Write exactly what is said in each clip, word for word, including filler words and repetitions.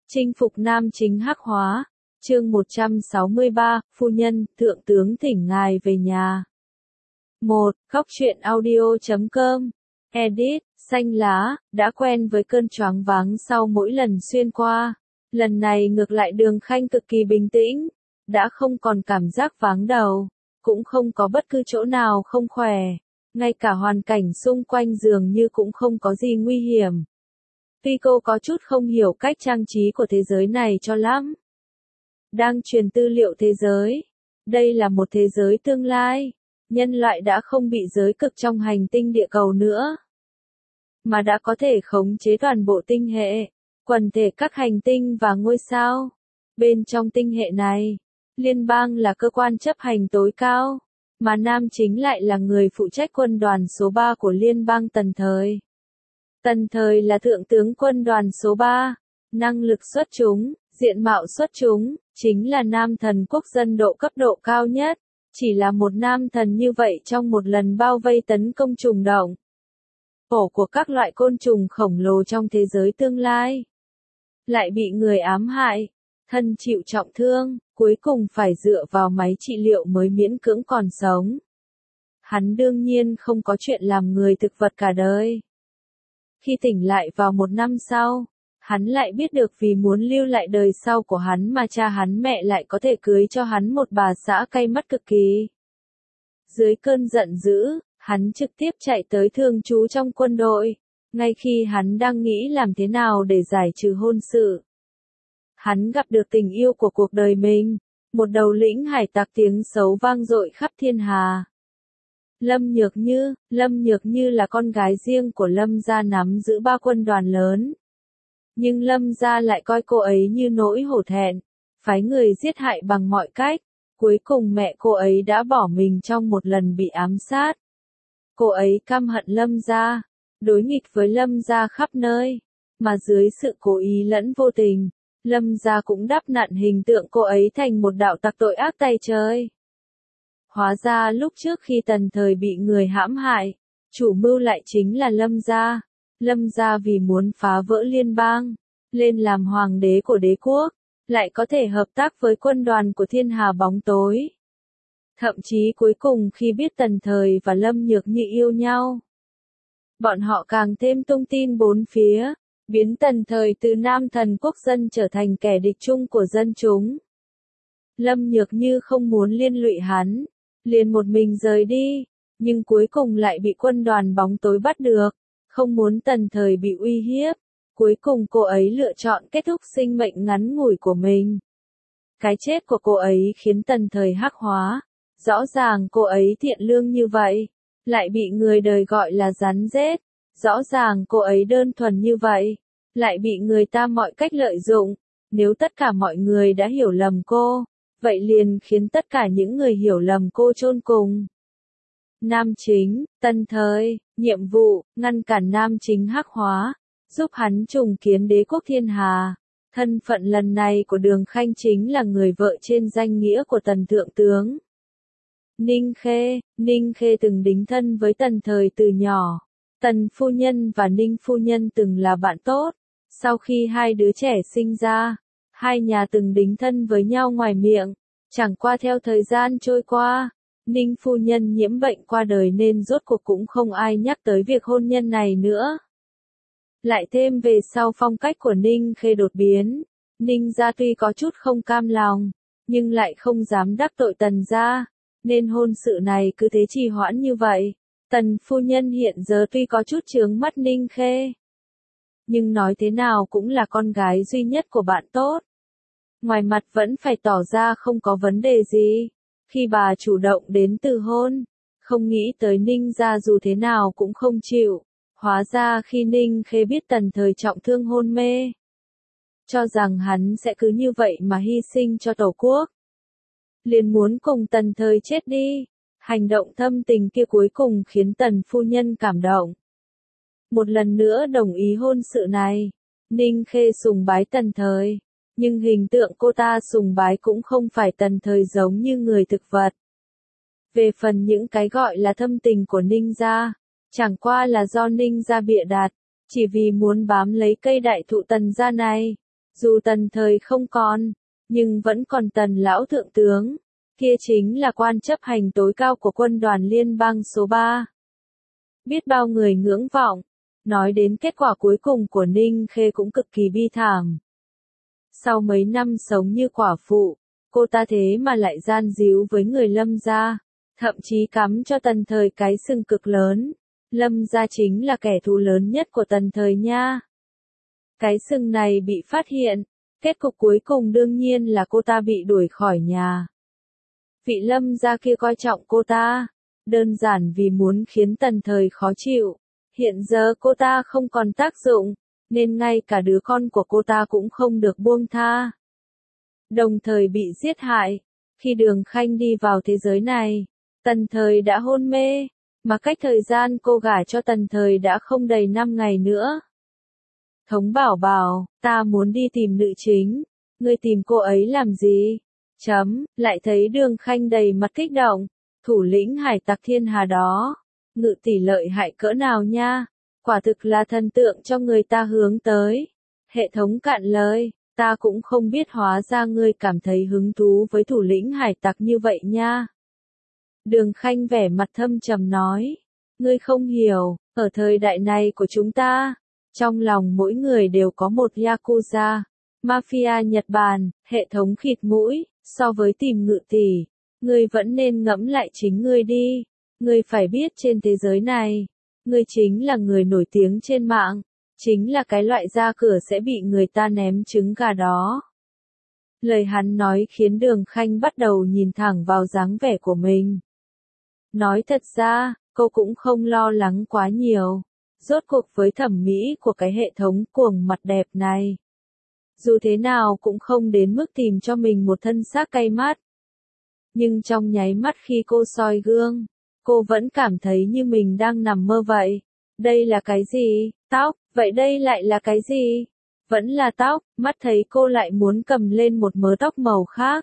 Chinh phục nam chính hắc hóa. Chương một trăm sáu mươi ba, phu nhân, thượng tướng thỉnh ngài về nhà. một. Góc truyện audio chấm com. Edit, xanh lá, đã quen với cơn choáng váng sau mỗi lần xuyên qua. Lần này ngược lại Đường Khanh cực kỳ bình tĩnh, đã không còn cảm giác váng đầu, cũng không có bất cứ chỗ nào không khỏe, ngay cả hoàn cảnh xung quanh dường như cũng không có gì nguy hiểm. Tuy cô có chút không hiểu cách trang trí của thế giới này cho lắm. Đang truyền tư liệu thế giới. Đây là một thế giới tương lai. Nhân loại đã không bị giới cực trong hành tinh địa cầu nữa, mà đã có thể khống chế toàn bộ tinh hệ, quần thể các hành tinh và ngôi sao. Bên trong tinh hệ này, liên bang là cơ quan chấp hành tối cao, mà nam chính lại là người phụ trách quân đoàn số ba của liên bang tần thời. Tần thời là thượng tướng quân đoàn số ba, năng lực xuất chúng, diện mạo xuất chúng, chính là nam thần quốc dân độ cấp độ cao nhất. Chỉ là một nam thần như vậy trong một lần bao vây tấn công trùng động, ổ của các loại côn trùng khổng lồ trong thế giới tương lai, lại bị người ám hại, thân chịu trọng thương, cuối cùng phải dựa vào máy trị liệu mới miễn cưỡng còn sống. Hắn đương nhiên không có chuyện làm người thực vật cả đời. Khi tỉnh lại vào một năm sau, hắn lại biết được vì muốn lưu lại đời sau của hắn mà cha hắn mẹ lại có thể cưới cho hắn một bà xã cay mắt cực kỳ. Dưới cơn giận dữ, hắn trực tiếp chạy tới thường trú trong quân đội, ngay khi hắn đang nghĩ làm thế nào để giải trừ hôn sự. Hắn gặp được tình yêu của cuộc đời mình, một đầu lĩnh hải tặc tiếng xấu vang dội khắp thiên hà. Lâm Nhược Như, Lâm Nhược Như là con gái riêng của Lâm gia nắm giữ ba quân đoàn lớn. Nhưng Lâm gia lại coi cô ấy như nỗi hổ thẹn, phái người giết hại bằng mọi cách. Cuối cùng mẹ cô ấy đã bỏ mình trong một lần bị ám sát. Cô ấy căm hận Lâm gia, đối nghịch với Lâm gia khắp nơi, mà dưới sự cố ý lẫn vô tình, Lâm gia cũng đắp nặn hình tượng cô ấy thành một đạo tặc tội ác tay trời. Hóa ra lúc trước khi tần thời bị người hãm hại, chủ mưu lại chính là Lâm gia. Lâm gia vì muốn phá vỡ liên bang, lên làm hoàng đế của đế quốc, lại có thể hợp tác với quân đoàn của thiên hà bóng tối. Thậm chí cuối cùng khi biết tần thời và Lâm Nhược Như yêu nhau, bọn họ càng thêm tung tin bốn phía, biến tần thời từ nam thần quốc dân trở thành kẻ địch chung của dân chúng. Lâm Nhược Như không muốn liên lụy hắn, liền một mình rời đi, nhưng cuối cùng lại bị quân đoàn bóng tối bắt được. Không muốn tần thời bị uy hiếp, cuối cùng cô ấy lựa chọn kết thúc sinh mệnh ngắn ngủi của mình. Cái chết của cô ấy khiến tần thời hắc hóa, rõ ràng cô ấy thiện lương như vậy, lại bị người đời gọi là rắn rết, rõ ràng cô ấy đơn thuần như vậy, lại bị người ta mọi cách lợi dụng. Nếu tất cả mọi người đã hiểu lầm cô, vậy liền khiến tất cả những người hiểu lầm cô chôn cùng. Nam chính, tần thời, nhiệm vụ, ngăn cản nam chính hắc hóa, giúp hắn trùng kiến đế quốc thiên hà. Thân phận lần này của Đường Khanh chính là người vợ trên danh nghĩa của tần thượng tướng. Ninh Khê, Ninh Khê từng đính thân với tần thời từ nhỏ. Tần phu nhân và Ninh phu nhân từng là bạn tốt. Sau khi hai đứa trẻ sinh ra, hai nhà từng đính thân với nhau ngoài miệng. Chẳng qua theo thời gian trôi qua, Ninh phu nhân nhiễm bệnh qua đời nên rốt cuộc cũng không ai nhắc tới việc hôn nhân này nữa. Lại thêm về sau phong cách của Ninh Khê đột biến, Ninh gia tuy có chút không cam lòng, nhưng lại không dám đắc tội tần gia, nên hôn sự này cứ thế trì hoãn như vậy. Tần phu nhân hiện giờ tuy có chút chướng mắt Ninh Khê, nhưng nói thế nào cũng là con gái duy nhất của bạn tốt. Ngoài mặt vẫn phải tỏ ra không có vấn đề gì. Khi bà chủ động đến từ hôn, không nghĩ tới Ninh gia dù thế nào cũng không chịu. Hóa ra khi Ninh Khê biết tần thời trọng thương hôn mê, cho rằng hắn sẽ cứ như vậy mà hy sinh cho tổ quốc, liền muốn cùng tần thời chết đi. Hành động thâm tình kia cuối cùng khiến tần phu nhân cảm động. Một lần nữa đồng ý hôn sự này. Ninh Khê sùng bái tần thời, nhưng hình tượng cô ta sùng bái cũng không phải tần thời giống như người thực vật. Về phần những cái gọi là thâm tình của Ninh gia, chẳng qua là do Ninh gia bịa đặt, chỉ vì muốn bám lấy cây đại thụ tần gia này. Dù Tần Thời không còn, nhưng vẫn còn Tần lão thượng tướng, kia chính là quan chấp hành tối cao của quân đoàn liên bang số ba. Biết bao người ngưỡng vọng, nói đến kết quả cuối cùng của Ninh Khê cũng cực kỳ bi thảm. Sau mấy năm sống như quả phụ, cô ta thế mà lại gian díu với người Lâm gia, thậm chí cắm cho Tần Thời cái sừng cực lớn. Lâm gia chính là kẻ thù lớn nhất của Tần Thời nha. Cái sừng này bị phát hiện, kết cục cuối cùng đương nhiên là cô ta bị đuổi khỏi nhà. Vị Lâm gia kia coi trọng cô ta, đơn giản vì muốn khiến Tần Thời khó chịu. Hiện giờ cô ta không còn tác dụng, nên ngay cả đứa con của cô ta cũng không được buông tha. Đồng thời bị giết hại. Khi Đường Khanh đi vào thế giới này, Tần Thời đã hôn mê, mà cách thời gian cô gả cho Tần Thời đã không đầy năm ngày nữa. Thống bảo bảo, ta muốn đi tìm nữ chính, ngươi tìm cô ấy làm gì? Chấm, lại thấy Đường Khanh đầy mặt kích động, thủ lĩnh hải tặc thiên hà đó, ngự tỷ lợi hại cỡ nào nha, quả thực là thần tượng cho người ta hướng tới. Hệ thống cạn lời, ta cũng không biết hóa ra ngươi cảm thấy hứng thú với thủ lĩnh hải tặc như vậy nha. Đường Khanh vẻ mặt thâm trầm nói, ngươi không hiểu, ở thời đại này của chúng ta, trong lòng mỗi người đều có một Yakuza, Mafia Nhật Bản, hệ thống khịt mũi, so với tìm ngự tỷ, ngươi vẫn nên ngẫm lại chính ngươi đi, ngươi phải biết trên thế giới này, ngươi chính là người nổi tiếng trên mạng, chính là cái loại ra cửa sẽ bị người ta ném trứng gà đó. Lời hắn nói khiến Đường Khanh bắt đầu nhìn thẳng vào dáng vẻ của mình. Nói thật ra, cô cũng không lo lắng quá nhiều. Rốt cuộc với thẩm mỹ của cái hệ thống cuồng mặt đẹp này. Dù thế nào cũng không đến mức tìm cho mình một thân xác cay mắt. Nhưng trong nháy mắt khi cô soi gương, cô vẫn cảm thấy như mình đang nằm mơ vậy. Đây là cái gì? Tóc, vậy đây lại là cái gì? Vẫn là tóc, mắt thấy cô lại muốn cầm lên một mớ tóc màu khác.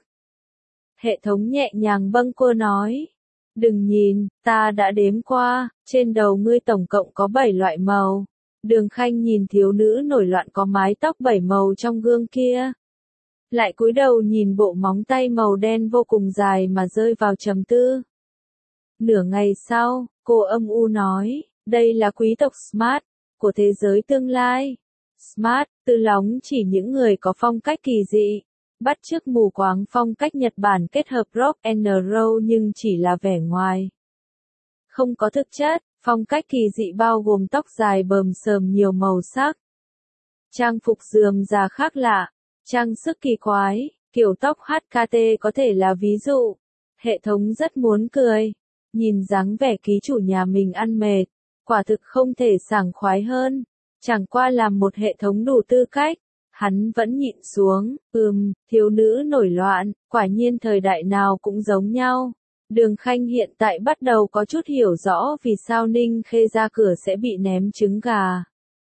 Hệ thống nhẹ nhàng bâng quơ nói. Đừng nhìn, ta đã đếm qua, trên đầu ngươi tổng cộng có bảy loại màu. Đường Khanh nhìn thiếu nữ nổi loạn có mái tóc bảy màu trong gương kia. Lại cúi đầu nhìn bộ móng tay màu đen vô cùng dài mà rơi vào trầm tư. Nửa ngày sau, cô âm u nói, đây là quý tộc Smart, của thế giới tương lai. Smart, từ lóng chỉ những người có phong cách kỳ dị. Bắt chước mù quáng phong cách Nhật Bản kết hợp rock and roll nhưng chỉ là vẻ ngoài. Không có thực chất, phong cách kỳ dị bao gồm tóc dài bờm sờm nhiều màu sắc. Trang phục rườm rà khác lạ, trang sức kỳ quái, kiểu tóc hát ca tê có thể là ví dụ. Hệ thống rất muốn cười, nhìn dáng vẻ ký chủ nhà mình ăn mệt, quả thực không thể sảng khoái hơn. Chẳng qua làm một hệ thống đủ tư cách. Hắn vẫn nhịn xuống, ừm, thiếu nữ nổi loạn, quả nhiên thời đại nào cũng giống nhau. Đường Khanh hiện tại bắt đầu có chút hiểu rõ vì sao Ninh Khê ra cửa sẽ bị ném trứng gà.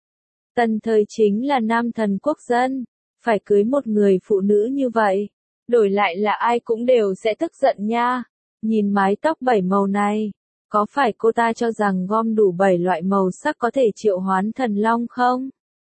Tần Thời chính là nam thần quốc dân, phải cưới một người phụ nữ như vậy, đổi lại là ai cũng đều sẽ tức giận nha. Nhìn mái tóc bảy màu này, có phải cô ta cho rằng gom đủ bảy loại màu sắc có thể triệu hoán thần long không?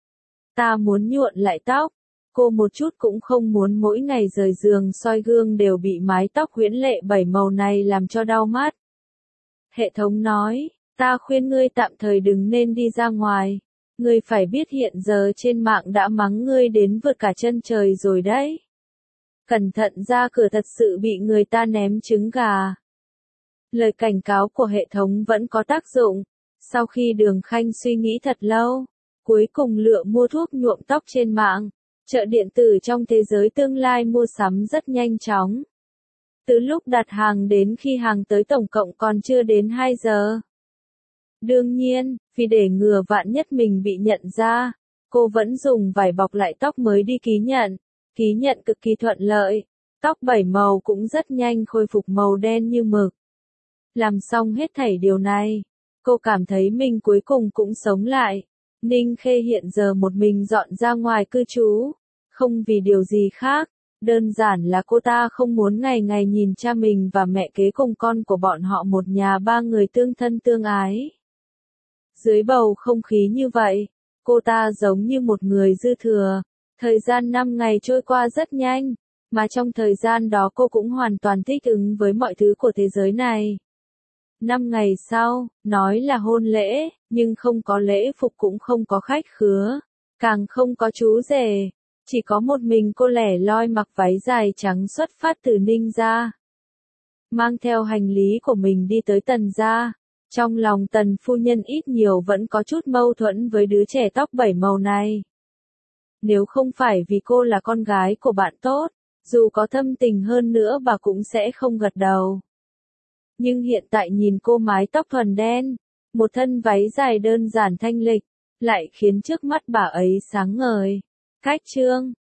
Ta muốn nhuộn lại tóc, cô một chút cũng không muốn mỗi ngày rời giường soi gương đều bị mái tóc huyễn lệ bảy màu này làm cho đau mắt. Hệ thống nói, ta khuyên ngươi tạm thời đừng nên đi ra ngoài, ngươi phải biết hiện giờ trên mạng đã mắng ngươi đến vượt cả chân trời rồi đấy. Cẩn thận ra cửa thật sự bị người ta ném trứng gà. Lời cảnh cáo của hệ thống vẫn có tác dụng, sau khi Đường Khanh suy nghĩ thật lâu. Cuối cùng lựa mua thuốc nhuộm tóc trên mạng, chợ điện tử trong thế giới tương lai mua sắm rất nhanh chóng. Từ lúc đặt hàng đến khi hàng tới tổng cộng còn chưa đến hai giờ. Đương nhiên, vì để ngừa vạn nhất mình bị nhận ra, cô vẫn dùng vải bọc lại tóc mới đi ký nhận. Ký nhận cực kỳ thuận lợi, tóc bảy màu cũng rất nhanh khôi phục màu đen như mực. Làm xong hết thảy điều này, cô cảm thấy mình cuối cùng cũng sống lại. Ninh Khê hiện giờ một mình dọn ra ngoài cư trú, không vì điều gì khác, đơn giản là cô ta không muốn ngày ngày nhìn cha mình và mẹ kế cùng con của bọn họ một nhà ba người tương thân tương ái. Dưới bầu không khí như vậy, cô ta giống như một người dư thừa, Thời gian năm ngày trôi qua rất nhanh, mà trong thời gian đó cô cũng hoàn toàn thích ứng với mọi thứ của thế giới này. Năm ngày sau, nói là hôn lễ, nhưng không có lễ phục cũng không có khách khứa, càng không có chú rể, chỉ có một mình cô lẻ loi mặc váy dài trắng xuất phát từ Ninh gia. Mang theo hành lý của mình đi tới Tần gia, trong lòng Tần phu nhân ít nhiều vẫn có chút mâu thuẫn với đứa trẻ tóc bảy màu này. Nếu không phải vì cô là con gái của bạn tốt, dù có thâm tình hơn nữa bà cũng sẽ không gật đầu. Nhưng hiện tại nhìn cô mái tóc thuần đen, một thân váy dài đơn giản thanh lịch, lại khiến trước mắt bà ấy sáng ngời. Cách chương